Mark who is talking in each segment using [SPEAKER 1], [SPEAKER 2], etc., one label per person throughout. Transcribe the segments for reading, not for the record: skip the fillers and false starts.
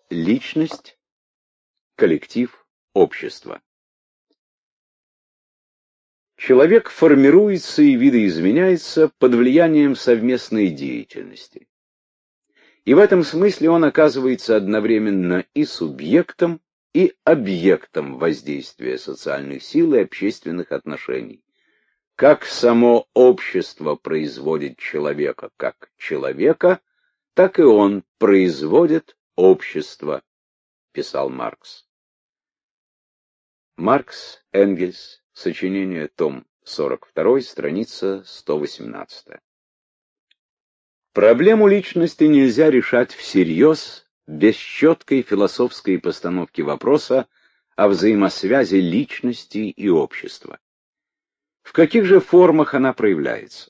[SPEAKER 1] Личность, коллектив, общество. Человек формируется и видоизменяется под влиянием совместной деятельности. И в этом смысле он оказывается одновременно и субъектом, и объектом воздействия социальных сил и общественных отношений. Как само общество производит человека как человека, так и он производит общество, писал Маркс. Маркс, Энгельс, сочинение, том 42, страница 118. Проблему личности нельзя решать всерьез, без четкой философской постановки вопроса о взаимосвязи личности и общества. В каких же формах она проявляется?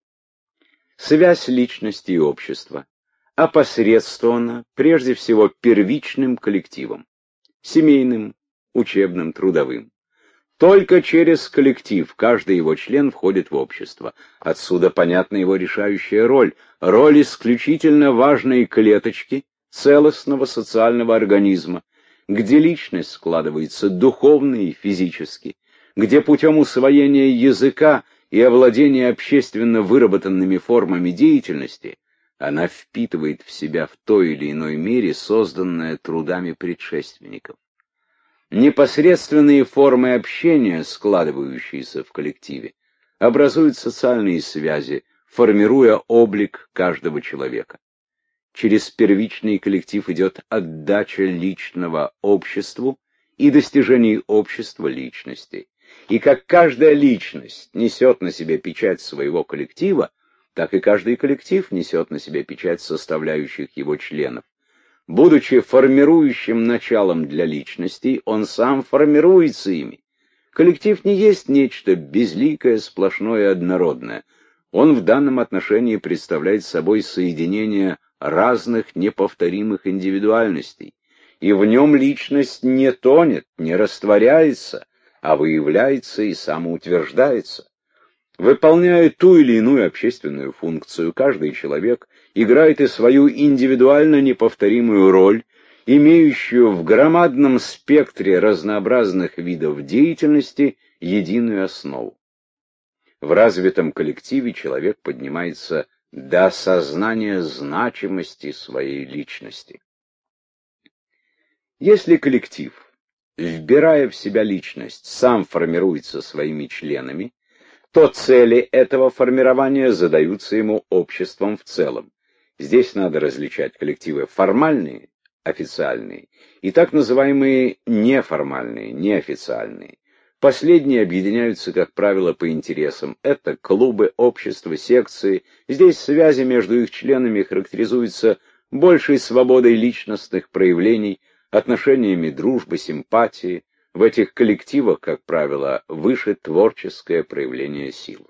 [SPEAKER 1] Связь личности и общества опосредствована прежде всего первичным коллективом, семейным, учебным, трудовым. Только через коллектив каждый его член входит в общество. Отсюда понятна его решающая роль исключительно важной клеточки целостного социального организма, где личность складывается духовно и физически, где путем усвоения языка и овладения общественно выработанными формами деятельности она впитывает в себя в той или иной мере созданное трудами предшественников. Непосредственные формы общения, складывающиеся в коллективе, образуют социальные связи, формируя облик каждого человека. Через первичный коллектив идет отдача личного обществу и достижение общества личности. И как каждая личность несет на себе печать своего коллектива, так и каждый коллектив несет на себе печать составляющих его членов. Будучи формирующим началом для личностей, он сам формируется ими. Коллектив не есть нечто безликое, сплошное, однородное. Он в данном отношении представляет собой соединение разных неповторимых индивидуальностей, и в нем личность не тонет, не растворяется, а выявляется и самоутверждается. Выполняя ту или иную общественную функцию, каждый человек играет и свою индивидуально неповторимую роль, имеющую в громадном спектре разнообразных видов деятельности единую основу. В развитом коллективе человек поднимается до осознания значимости своей личности. Если коллектив, вбирая в себя личность, сам формируется своими членами, то цели этого формирования задаются ему обществом в целом. Здесь надо различать коллективы формальные, официальные, и так называемые неформальные, неофициальные. Последние объединяются, как правило, по интересам. Это клубы, общества, секции. Здесь связи между их членами характеризуются большей свободой личностных проявлений, отношениями дружбы, симпатии. В этих коллективах, как правило, выше творческое проявление сил.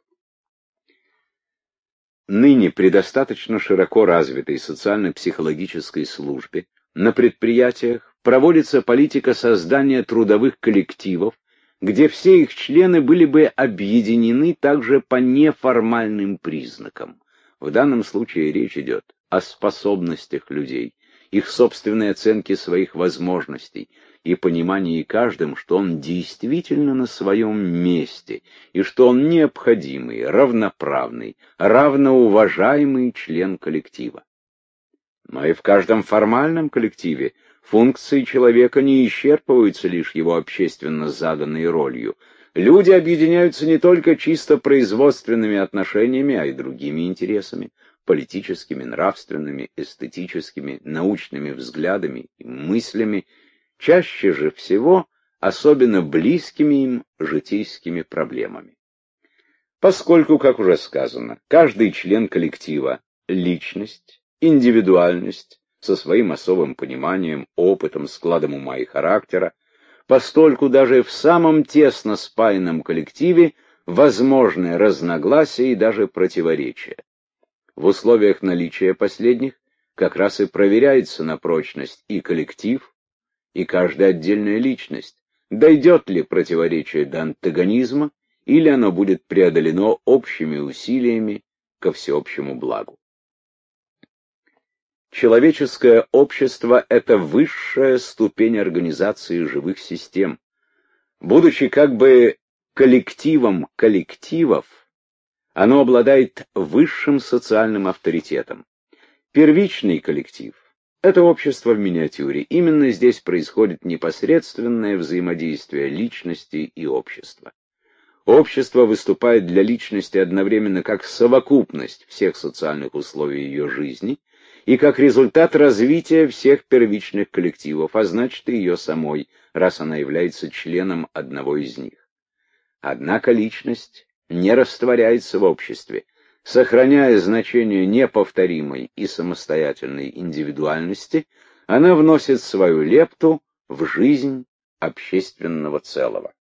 [SPEAKER 1] Ныне при достаточно широко развитой социально-психологической службе на предприятиях проводится политика создания трудовых коллективов, где все их члены были бы объединены также по неформальным признакам. В данном случае речь идет о способностях людей, их собственной оценке своих возможностей и понимании каждым, что он действительно на своем месте, и что он необходимый, равноправный, равноуважаемый член коллектива. Но и в каждом формальном коллективе функции человека не исчерпываются лишь его общественно заданной ролью. Люди объединяются не только чисто производственными отношениями, а и другими интересами, политическими, нравственными, эстетическими, научными взглядами и мыслями, чаще же всего особенно близкими им житейскими проблемами. Поскольку, как уже сказано, каждый член коллектива – личность, индивидуальность со своим особым пониманием, опытом, складом ума и характера, постольку даже в самом тесно спаянном коллективе возможны разногласия и даже противоречия. В условиях наличия последних как раз и проверяется на прочность и коллектив, и каждая отдельная личность, дойдет ли противоречие до антагонизма, или оно будет преодолено общими усилиями ко всеобщему благу. человеческое общество — это высшая ступень организации живых систем. Будучи как бы коллективом коллективов, оно обладает высшим социальным авторитетом. Первичный коллектив — это общество в миниатюре. Именно здесь происходит непосредственное взаимодействие личности и общества. Общество выступает для личности одновременно как совокупность всех социальных условий ее жизни и как результат развития всех первичных коллективов, а значит и ее самой, раз она является членом одного из них. Однако личность не растворяется в обществе, сохраняя значение неповторимой и самостоятельной индивидуальности, она вносит свою лепту в жизнь общественного целого.